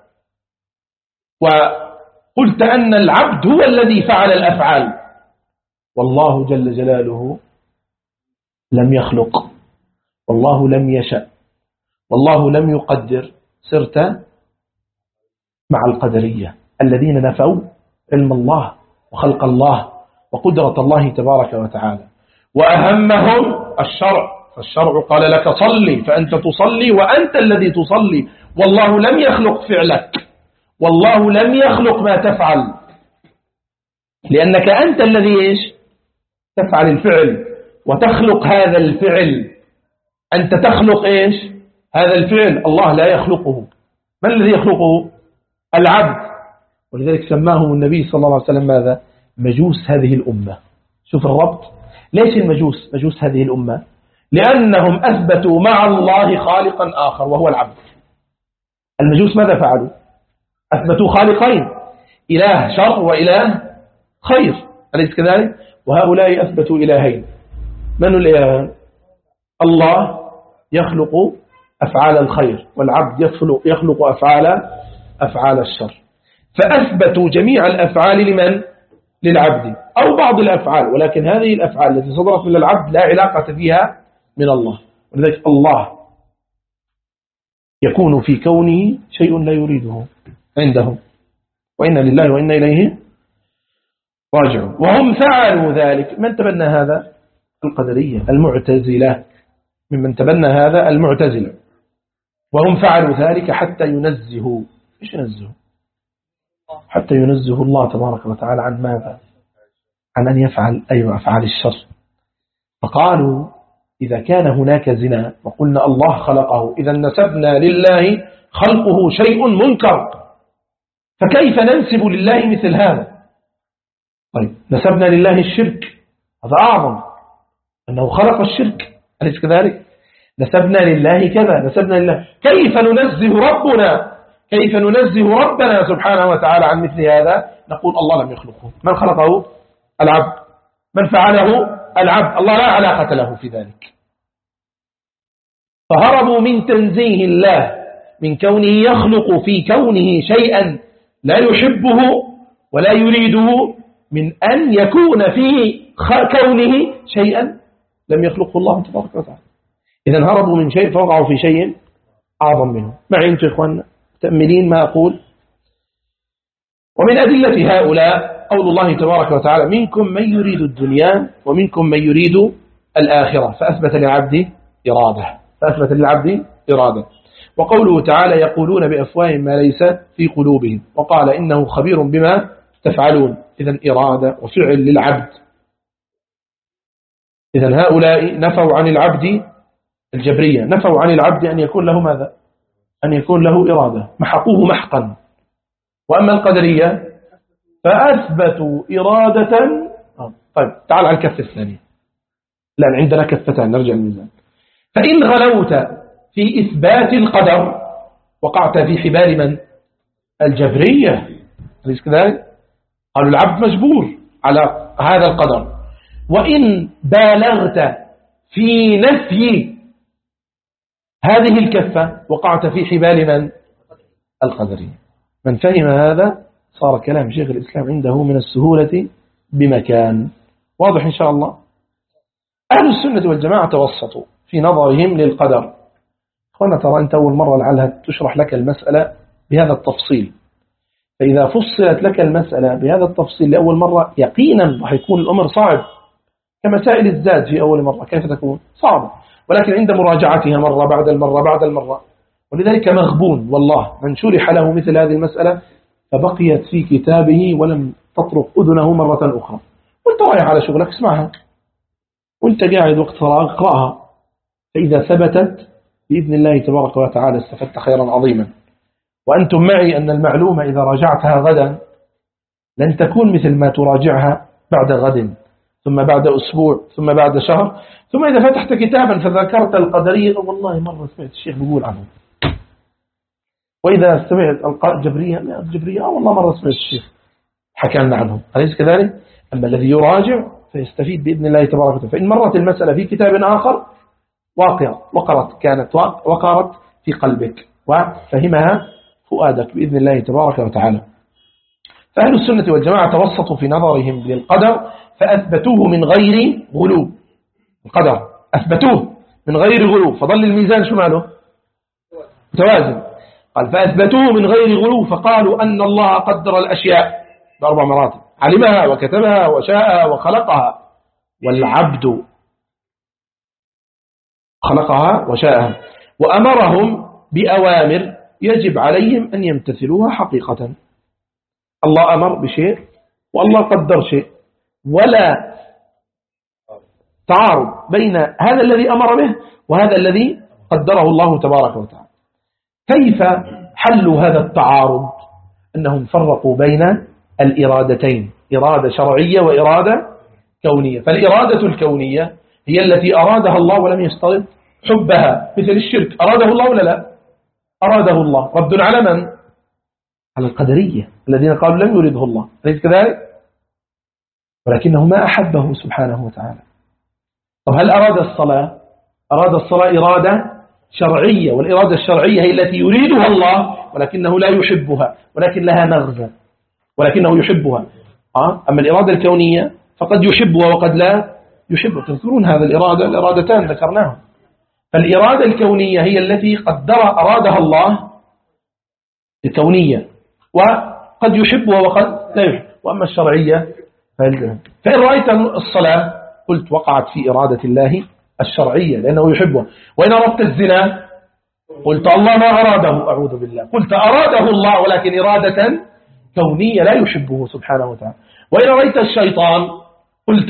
وقلت أن العبد هو الذي فعل الأفعال، والله جل جلاله لم يخلق، والله لم يشأ، والله لم يقدر، صرت مع القدرية الذين نفوا علم الله وخلق الله وقدرة الله تبارك وتعالى، وأهمهم الشرع، فالشرع قال لك صلي فأنت تصلي وأنت الذي تصلي، والله لم يخلق فعلك، والله لم يخلق ما تفعل، لأنك أنت الذي إيش؟ تفعل الفعل وتخلق هذا الفعل. أنت تخلق إيش؟ هذا الفعل، الله لا يخلقه. من الذي يخلقه؟ العبد. ولذلك سماهم النبي صلى الله عليه وسلم ماذا؟ مجوس هذه الأمة. شوف الربط، ليش المجوس مجوس هذه الأمة؟ لأنهم أثبتوا مع الله خالقا آخر وهو العبد. المجوس ماذا فعلوا؟ أثبتوا خالقين، إله شر وإله خير، أليس كذلك؟ وهؤلاء أثبتوا إلهين. من الإله؟ الله يخلق أفعال الخير والعبد يخلق أفعال الشر، فأثبتوا جميع الأفعال لمن؟ للعبد أو بعض الأفعال، ولكن هذه الأفعال التي صدرت من العبد لا علاقة فيها من الله. ولذلك الله يكون في كونه شيء لا يريده عنده، وإنا لله وإنا إليه راجعون. وهم فعلوا ذلك. من تبنى هذا؟ القدرية المعتزلة، ممن تبنى هذا المعتزلة. وهم فعلوا ذلك حتى ينزهوا. إيش ينزهوا؟ حتى ينزه الله تبارك وتعالى عن ماذا؟ عن أن يفعل أفعال الشر. فقالوا إذا كان هناك زنا وقلنا الله خلقه، إذا نسبنا لله خلقه شيء منكر، فكيف ننسب لله مثل هذا؟ طيب، نسبنا لله الشرك، هذا أعظم، أنه خلق الشرك، أليس كذلك؟ نسبنا لله كذا، نسبنا لله. كيف ننزه ربنا؟ كيف ننزه ربنا سبحانه وتعالى عن مثل هذا؟ نقول الله لم يخلقه. من خلقه؟ العبد. من فعله؟ العبد. الله لا علاقة له في ذلك. فهربوا من تنزيه الله من كونه يخلق في كونه شيئا لا يحبه ولا يريده، من أن يكون في كونه شيئا لم يخلقه الله تبارك وتعالى. إذن هربوا من شيء فوقعوا في شيء أعظم منه. معي أنتم إخواننا تأملين ما أقول؟ ومن أدلة هؤلاء قول الله تبارك وتعالى منكم من يريد الدنيا ومنكم من يريد الآخرة، فأثبت للعبد إرادة. وقوله تعالى يقولون بأفواههم ما ليس في قلوبهم، وقال إنه خبير بما تفعلون. إذن إرادة وفعل للعبد. إذن هؤلاء نفوا عن العبد الجبرية، نفوا عن العبد أن يكون له ماذا؟ أن يكون له إرادة، محقوه محقا. وأما القدرية فأثبتوا إرادة. طيب، تعال على الكفة الثانية. لأن عندنا كفتان، نرجع الميزان. فإن غلوت في إثبات القدر وقعت في حبال من؟ الجبرية، أليس كذلك؟ قالوا العبد مجبور على هذا القدر. وإن بالغت في نفي هذه الكفة وقعت في حبال من؟ القدرية. من فهم هذا صار كلام شيخ الإسلام عنده من السهولة بمكان. واضح إن شاء الله. أهل السنة والجماعة توسطوا في نظرهم للقدر. أخوانا ترى أنت أول مرة لعلها تشرح لك المسألة بهذا التفصيل، فإذا فصلت لك المسألة بهذا التفصيل لأول مرة يقينا راح يكون الأمر صعب، كمسائل الزاد في أول مرة كيف تكون صعبة، ولكن عند مراجعتها مرة بعد المرة بعد المرة. ولذلك مغبون والله من شرح له مثل هذه المسألة فبقيت في كتابه ولم تطرق أذنه مرة أخرى، وانت رايح على شغلك اسمعها، وانت قاعد وقت فراغ اقرأها، فإذا ثبتت بإذن الله تبارك وتعالى استفدت خيرا عظيما. وأنتم معي أن المعلومة إذا راجعتها غدا لن تكون مثل ما تراجعها بعد غد، ثم بعد أسبوع، ثم بعد شهر، ثم إذا فتحت كتابا فذكرت القدرية والله مرة سمعت الشيخ بيقول عنه، وإذا سمعت الجبرية والله مرة سمعت الشيخ حكى لنا عنهم، أليس كذلك؟ أما الذي يراجع فيستفيد بإذن الله تبارك وتعالى. فإن مرت المسألة في كتاب آخر وقرت في قلبك وفهمها فؤادك بإذن الله تبارك وتعالى. فأهل السنة والجماعة توسطوا في نظرهم للقدر فأثبتوه من غير غلو. القدر أثبتوه من غير غلو، فظل الميزان شو ماله؟ متوازن. قال فأثبتوه من غير غلو، فقالوا أن الله قدر الأشياء بأربع مراتب، علمها وكتبها وشاءها وخلقها، والعبد خلقها وشاءها، وأمرهم بأوامر يجب عليهم أن يمتثلوها حقيقة. الله أمر بشيء والله قدر شيء، ولا تعارض بين هذا الذي أمر به وهذا الذي قدره الله تبارك وتعالى. كيف حلوا هذا التعارض؟ أنهم فرقوا بين الإرادتين، إرادة شرعية وإرادة كونية. فالإرادة الكونية هي التي أرادها الله ولم يشترط حبها، مثل الشرك أراده الله ولا لا؟ أراده الله. رد على من؟ على القدرية الذين قالوا لم يرده الله، أليس كذلك؟ ولكنه ما أحبه سبحانه وتعالى. طب هل أراد الصلاة؟ أراد الصلاة إرادة شرعية، والإرادة الشرعية هي التي يريدها الله ولكنه لا يحبها، ولكن لها مغزى ولكنه يحبها. أما الإرادة الكونية فقد يحبها وقد لا يحبها. تذكرون هذا الإرادتان ذكرناها. فالإرادة الكونية هي التي أرادها الله الكونية، وقد يحبها وقد لا يحب. وأما الشرعية فإن رأيت الصلاة قلت وقعت في إرادة الله الشرعية لأنه يحبها. وإن أردت الزنا قلت الله ما أراده، أعوذ بالله، قلت أراده الله ولكن إرادة كونية لا يحبه سبحانه وتعالى. وإن رأيت الشيطان قلت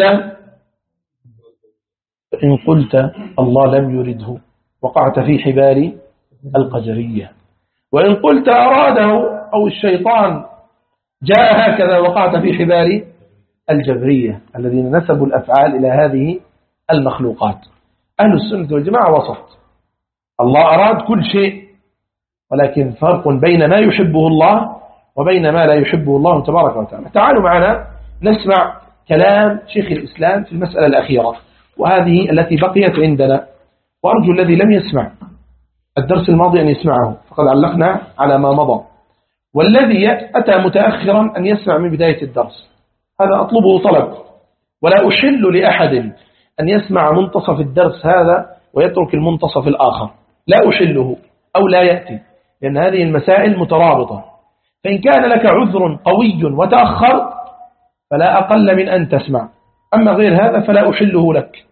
إن قلت الله لم يرده وقعت في حبال القدرية. وإن قلت أراده أو الشيطان جاء هكذا وقعت في حبال الجبرية الذين نسبوا الأفعال إلى هذه المخلوقات. أهل السنة والجماعة وسط، الله أراد كل شيء، ولكن فرق بين ما يحبه الله وبين ما لا يحبه الله تبارك وتعالى. تعالوا معنا نسمع كلام شيخ الإسلام في المسألة الأخيرة، وهذه التي بقيت عندنا، وأرجو الذي لم يسمع الدرس الماضي أن يسمعه، فقد علقنا على ما مضى، والذي أتى متأخرا أن يسمع من بداية الدرس. هذا أطلبه طلب، ولا أحل لأحد أن يسمع منتصف الدرس هذا ويترك المنتصف الآخر، لا أحله أو لا يأتي، لأن هذه المسائل مترابطة. فإن كان لك عذر قوي وتأخر فلا أقل من أن تسمع، أما غير هذا فلا أحله لك،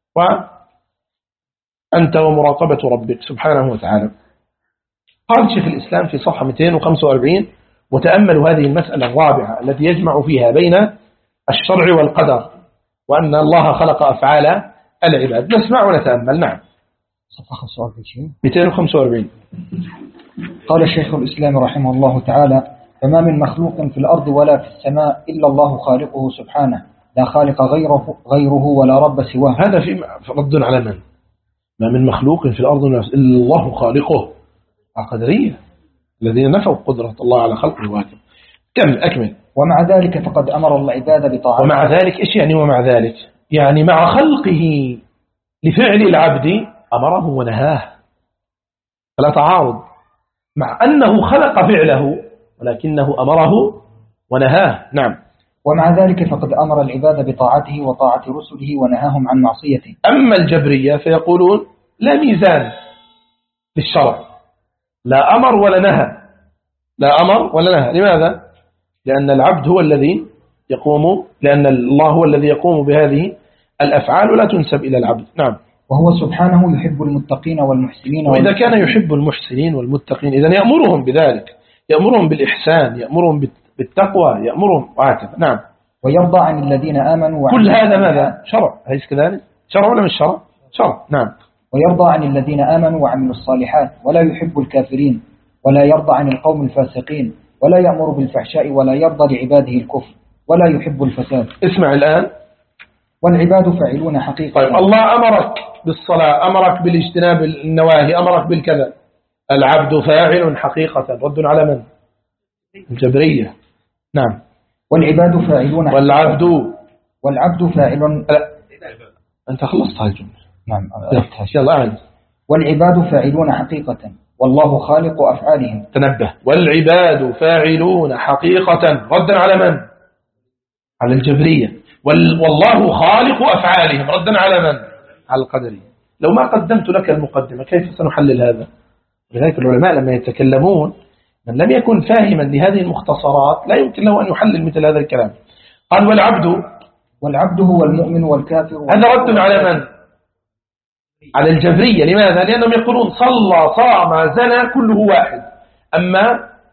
وأنت ومراقبة ربك سبحانه وتعالى. قال شيخ الإسلام في صفحة 245: وتأملوا هذه المسألة الرابعة التي يجمع فيها بين الشرع والقدر، وأن الله خلق أفعال العباد. نسمع ونتأمل. نعم، صفحة 45 245. قال شيخ الإسلام رحمه الله تعالى: فما من مخلوق في الأرض ولا في السماء إلا الله خالقه سبحانه، لا خالق غيره ولا رب سواه. هذا في رد على من؟ ما من مخلوق في الأرض إلا الله خالقه، القدرية الذين نفوا قدرة الله على خلقه وهكذا. أكمل. ومع ذلك فقد أمر العباد بطاعته. ومع ذلك إيش يعني ومع ذلك؟ يعني مع خلقه لفعل العبد أمره ونهاه، فلا تعارض، مع أنه خلق فعله ولكنه أمره ونهاه. نعم. ومع ذلك فقد أمر العباد بطاعته وطاعة رسله ونهاهم عن معصيته. أما الجبرية فيقولون لا ميزان للشرع، لا أمر ولا نهى، لا أمر ولا نهى. لماذا؟ لأن العبد هو الذي يقوم، لأن الله هو الذي يقوم بهذه الأفعال ولا تنسب إلى العبد. نعم. وهو سبحانه يحب المتقين والمحسنين، وإذا كان يحب المحسنين والمتقين إذن يأمرهم بذلك، يأمرهم بالإحسان، يأمرهم بالتقوى، يأمرهم وهكذا. نعم. ويرضى عن الذين آمنوا كل هذا ماذا؟ شرع، أليس كذلك؟ شرع ولا مش شرع؟ شرع، نعم. ويرضى عن الذين آمنوا وعملوا الصالحات ولا يحب الكافرين ولا يرضى عن القوم الفاسقين ولا يأمر بالفحشاء ولا يرضى لعباده الكفر ولا يحب الفساد. اسمع الآن. والعباد فاعلون حقيقة. طيب الله أمرك بالصلاة، أمرك بالاجتناب النواهي، أمرك بالكذا. العبد فاعل حقيقة، رد على من؟ الجبرية، نعم. والعباد فاعلون حقيقة. والعبد فاعل. أنت خلصت هاي الجملة. نعم. يلا أعلم. والعباد فاعلون حقيقة والله خالق أفعالهم. تنبه. والعباد فاعلون حقيقة، ردا على من؟ على الجبرية. والله خالق أفعالهم، ردا على من؟ على القدرية. لو ما قدمت لك المقدمة كيف سنحلل هذا؟ لذلك العلماء لما يتكلمون، من لم يكن فاهما لهذه المختصرات لا يمكن له أن يحلل مثل هذا الكلام. قال والعبد هو المؤمن والكافر. هذا رد على من؟ على الجبرية. لماذا؟ لأنهم يقولون صلى صام زنى كله واحد. أما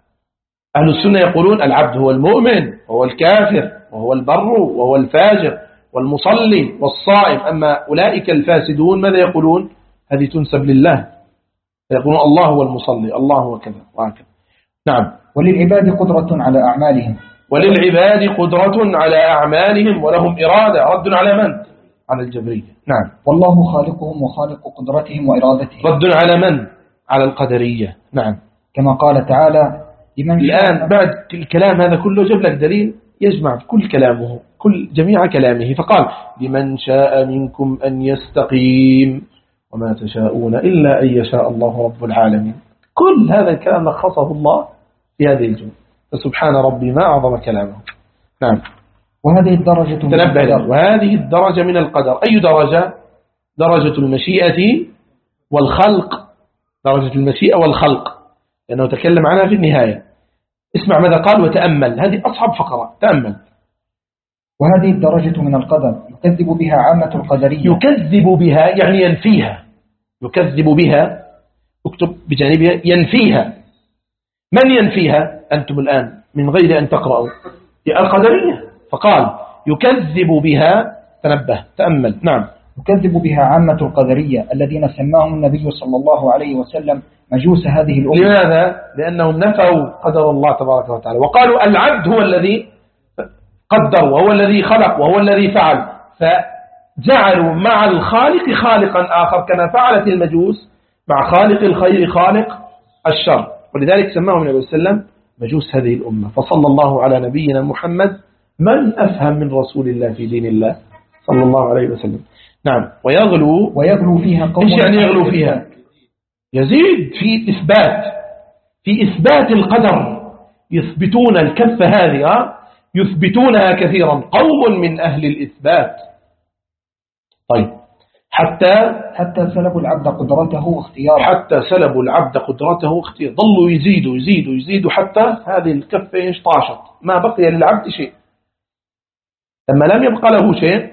أهل السنة يقولون العبد هو المؤمن وهو الكافر وهو البر وهو الفاجر والمصلي والصائم. أما أولئك الفاسدون ماذا يقولون؟ هذه تنسب لله، يقولون الله هو المصلي، الله هو كذا وهكذا. نعم. وللعباد قدرة على أعمالهم. وللعباد قدرة على أعمالهم ولهم إرادة، رد على من؟ على الجبرية. نعم. والله خالقهم وخالق قدرتهم وإرادتهم، رد على من؟ على القدرية. نعم. كما قال تعالى الآن بعد الكلام هذا كله جاب لك دليل يجمع كل كلامه، جميع كلامه، فقال لمن شاء منكم أن يستقيم وما تشاءون إلا أن يشاء الله رب العالمين. كل هذا الكلام لخصه الله في هذه الجملة، فسبحان ربي ما أعظم كلامه. نعم. وهذه الدرجة من القدر. وهذه الدرجة من القدر. أي درجة؟ درجة المشيئة والخلق. درجة المشيئة والخلق لأنه تكلم عنها في النهاية. اسمع ماذا قال وتأمل، هذه أصعب فقرة، تأمل. وهذه الدرجة من القدر يكذب بها عامة القدرية. يكذب بها يعني ينفيها. يكذب بها، اكتب بجانبها ينفيها. من ينفيها؟ أنتم الآن من غير أن تقرأوا القدرية. فقال يكذب بها، تنبه تأمل. نعم. يكذب بها عامة القدرية الذين سماهم النبي صلى الله عليه وسلم مجوس هذه الأمة. لماذا؟ لأنهم نفوا قدر الله تبارك وتعالى، وقالوا العبد هو الذي قدر وهو الذي خلق وهو الذي فعل، فجعلوا مع الخالق خالقا آخر كما فعلت المجوس مع خالق الخير خالق الشر. ولذلك سماهم النبي صلى الله عليه وسلم مجوس هذه الأمة. فصلى الله على نبينا محمد، من أفهم من رسول الله في دين الله صلى الله عليه وسلم. نعم. ويغلو فيها قوم. إيش يعني يغلو فيها؟ يزيد في إثبات القدر، يثبتون الكفة هذه، يثبتونها كثيرا قوم من أهل الإثبات. طيب حتى سلبوا العبد قدرته واختياره. حتى سلبوا العبد قدرته واختياره، ظلوا يزيدوا حتى هذه الكفة طاشت، ما بقي للعبد شيء. لما لم يبقى له شيء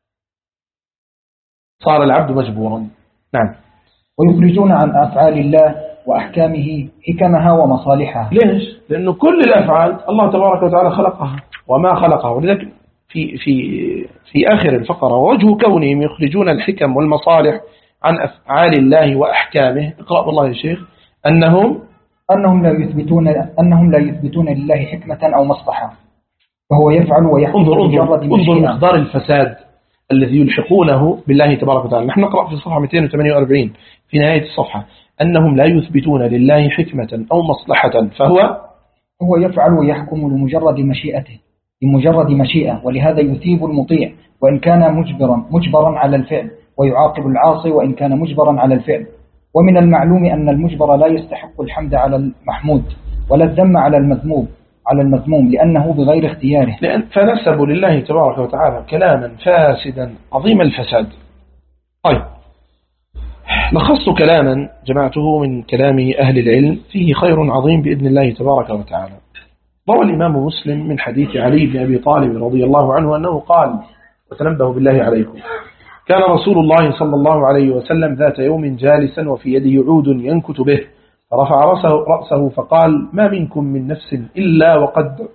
صار العبد مجبورا. نعم. ويخرجون عن أفعال الله وأحكامه حكمها ومصالحها. ليش؟ لأنه كل الأفعال الله تبارك وتعالى خلقها وما خلقها. ولذلك في آخر الفقرة ووجه كونهم يخرجون الحكم والمصالح عن أفعال الله وأحكامه، اقرأ بالله يا شيخ، أنهم لا يثبتون لله حكمة أو مصلحة، فهو يفعل ويحكم انظر مقدار الفساد الذي يلحقونه بالله تبارك وتعالى. نحن نقرأ في الصفحة 248 في نهاية الصفحة أنهم لا يثبتون لله حكمة أو مصلحة، فهو يفعل ويحكم لمجرد مشيئته، لمجرد مشيئة، ولهذا يثيب المطيع وإن كان مجبرا على الفعل، ويعاقب العاصي وإن كان مجبرا على الفعل. ومن المعلوم أن المجبر لا يستحق الحمد على المحمود ولا الذم على المذموم لأنه بغير اختياره. فنسبوا لله تبارك وتعالى كلاما فاسدا عظيم الفساد. طيب، لخصت كلاما جمعته من كلام أهل العلم فيه خير عظيم بإذن الله تبارك وتعالى. روى الإمام مسلم من حديث علي بن أبي طالب رضي الله عنه أنه قال، وتنبهوا بالله عليكم، كان رسول الله صلى الله عليه وسلم ذات يوم جالسا وفي يده عود ينكت به، فرفع رأسه فقال: ما منكم من نفس إلا وقد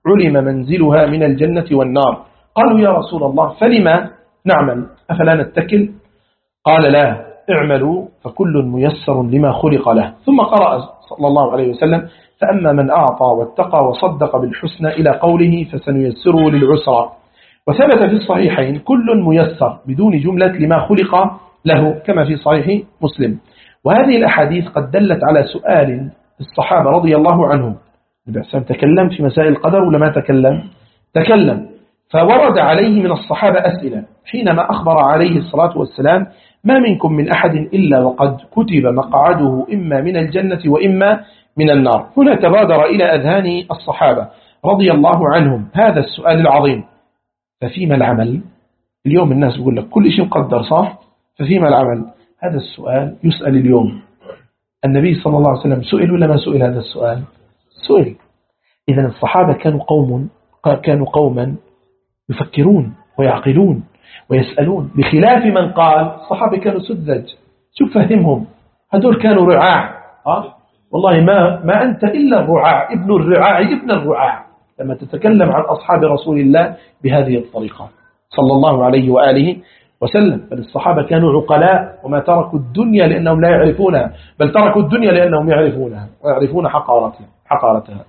علم منزلها من الجنة والنار. قالوا يا رسول الله فلما نعمل أفلا نتكل؟ قال لا، اعملوا فكل ميسر لما خلق له. ثم قرأ صلى الله عليه وسلم فأما من أعطى واتقى وصدق بالحسنى إلى قوله فسنيسره للعسرى. وثبت في الصحيحين كل ميسر بدون جملة لما خلق له كما في صحيح مسلم. وهذه الأحاديث قد دلت على سؤال الصحابة رضي الله عنهم. تكلم في مسائل القدر ولا ما تكلم. فورد عليه من الصحابة أسئلة حينما أخبر عليه الصلاة والسلام ما منكم من أحد إلا وقد كتب مقعده إما من الجنة وإما من النار. هنا تبادر إلى أذهان الصحابة رضي الله عنهم هذا السؤال العظيم، ففيما العمل؟ اليوم الناس يقول لك كل شيء مقدر صح، ففيما العمل؟ هذا السؤال يسأل اليوم. النبي صلى الله عليه وسلم سئل ولا ما سئل هذا السؤال؟ سئل. إذن الصحابة كانوا قوما يفكرون ويعقلون ويسألون، بخلاف من قال الصحابة كانوا سذج. شوف فهمهم، هذول كانوا رعاع. والله ما أنت إلا الرعاع، ابن الرعاع ابن الرعاع، لما تتكلم عن أصحاب رسول الله بهذه الطريقة صلى الله عليه وآله وسلم. بل الصحابة كانوا عقلاء وما تركوا الدنيا لأنهم لا يعرفونها، بل تركوا الدنيا لأنهم يعرفونها ويعرفون حقارتها.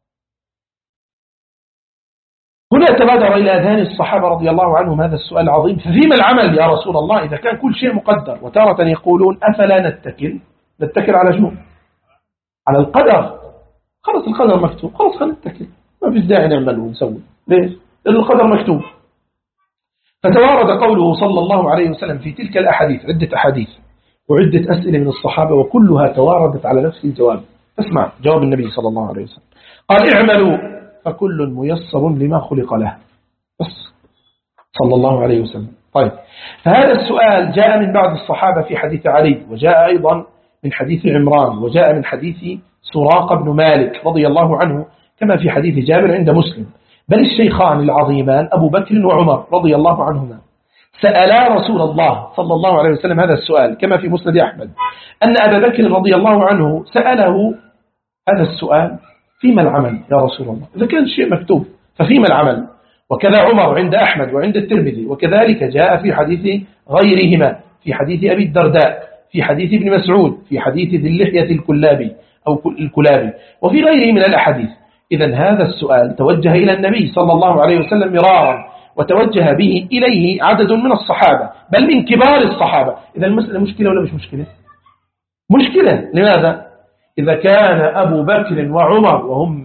هنا تبادر إلى أذهان الصحابة رضي الله عنهم هذا السؤال العظيم، ففيما العمل يا رسول الله إذا كان كل شيء مقدر؟ وتارة يقولون أفلا نتكل على شو؟ على القدر. خلص القدر مكتوب، خلص خلينا نتكل، ما في داعي نعمل ونسوي. ليش؟ لأن القدر مكتوب. فتوارد قوله صلى الله عليه وسلم في تلك الأحاديث عدة أحاديث وعدة أسئلة من الصحابة وكلها توردت على نفس الجواب. اسمع جواب النبي صلى الله عليه وسلم، قال اعملوا فكل ميسر لما خلق له، بس صلى الله عليه وسلم. طيب، فهذا السؤال جاء من بعض الصحابة في حديث علي، وجاء أيضا من حديث عمران، وجاء من حديث سراقة بن مالك رضي الله عنه، كما في حديث جابر عند مسلم. بل الشيخان العظيمان أبو بكر وعمر رضي الله عنهما سألا رسول الله صلى الله عليه وسلم هذا السؤال، كما في مسند أحمد أن أبا بكر رضي الله عنه سأله هذا السؤال فيما العمل يا رسول الله؟ إذا كان الشيء مكتوب ففيما العمل؟ وكذا عمر عند أحمد وعند الترمذي، وكذلك جاء في حديث غيرهما، في حديث أبي الدرداء، في حديث ابن مسعود، في حديث ذي اللحية الكلابي أو الكلابي، وفي غيره من الأحاديث. إذن هذا السؤال توجه إلى النبي صلى الله عليه وسلم مرارا، وتوجه به إليه عدد من الصحابة بل من كبار الصحابة. إذا المسألة مشكلة ولا مش مشكلة؟ مشكلة. لماذا؟ إذا كان أبو بكر وعمر وهم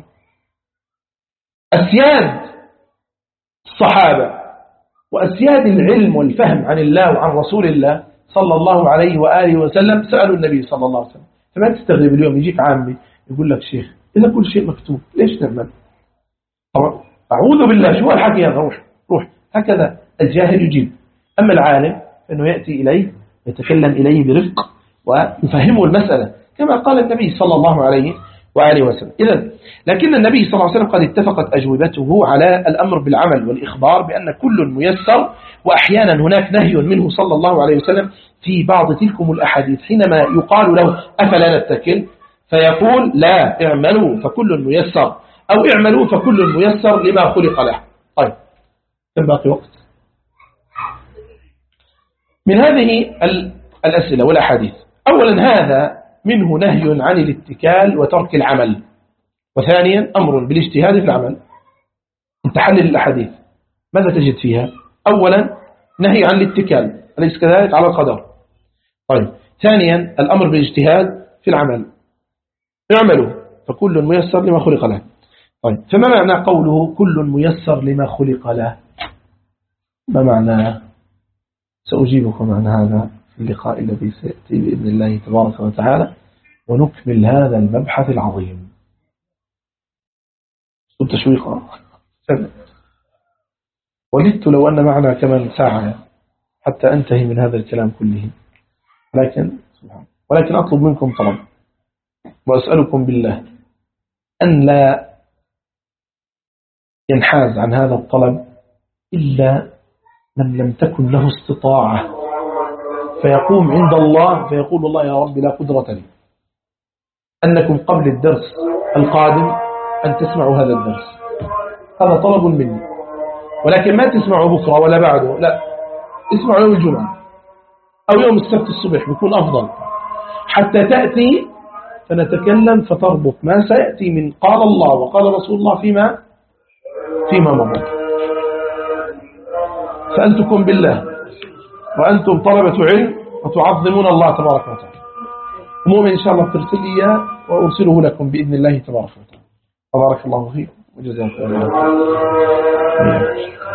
أسياد الصحابة وأسياد العلم والفهم عن الله وعن رسول الله صلى الله عليه وآله وسلم سألوا النبي صلى الله عليه وسلم، فما تستغرب اليوم يجيك عامي يقول لك شيخ إذا كل شيء مكتوب ليش نعمل؟ أعوذ بالله، شو الحكي هذا؟ روح. هكذا الجاهل يجيب. أما العالم فإنه يأتي إليه يتكلم إليه برفق ويفهمه المسألة كما قال النبي صلى الله عليه وآله وسلم. إذن لكن النبي صلى الله عليه وسلم قد اتفقت أجوبته على الأمر بالعمل والإخبار بأن كل ميسر، وأحيانا هناك نهي منه صلى الله عليه وسلم في بعض تلكم الأحاديث حينما يقال له أفلا نتكل فيقول لا، اعملوا فكل ميسر، أو اعملوا فكل ميسر لما خلق له. طيب، كم باقي وقت؟ من هذه الأسئلة والأحاديث، أولا هذا منه نهي عن الاتكال وترك العمل، وثانيا أمر بالاجتهاد في العمل. انت حلل الأحاديث ماذا تجد فيها؟ أولا نهي عن الاتكال أليس كذلك على القدر؟ طيب، ثانيا الأمر بالاجتهاد في العمل، اعملوا فكل ميسر لما خلق له. طيب، فما معنى قوله كل ميسر لما خلق له؟ ما معنى؟ سأجيبكم عن هذا في اللقاء الذي سيأتي بإذن الله تبارك وتعالى، ونكمل هذا المبحث العظيم. تشويقا وددت لو أن معنا كمان ساعة حتى أنتهي من هذا الكلام كله، ولكن أطلب منكم طلب وأسألكم بالله أن لا ينحاز عن هذا الطلب إلا من لم تكن له استطاعة، فيقوم عند الله فيقول الله يا رب لا قدرة لي. أنكم قبل الدرس القادم أن تسمعوا هذا الدرس، هذا طلب مني، ولكن ما تسمعوا بكرة ولا بعده، لا، اسمعوا يوم الجمعة أو يوم السبت الصبح بيكون أفضل، حتى تأتي فنتكلم فتربط ما سيأتي من قال الله وقال رسول الله فيما مضى. سألتكم بالله وأنتم طلبة علم وتعظمون الله تبارك وتعالى، ومؤمن إن شاء الله ترسل لي إياه وأرسله لكم بإذن الله تبارك وتعالى. بارك الله فيكم وجزاكم الله خيرا.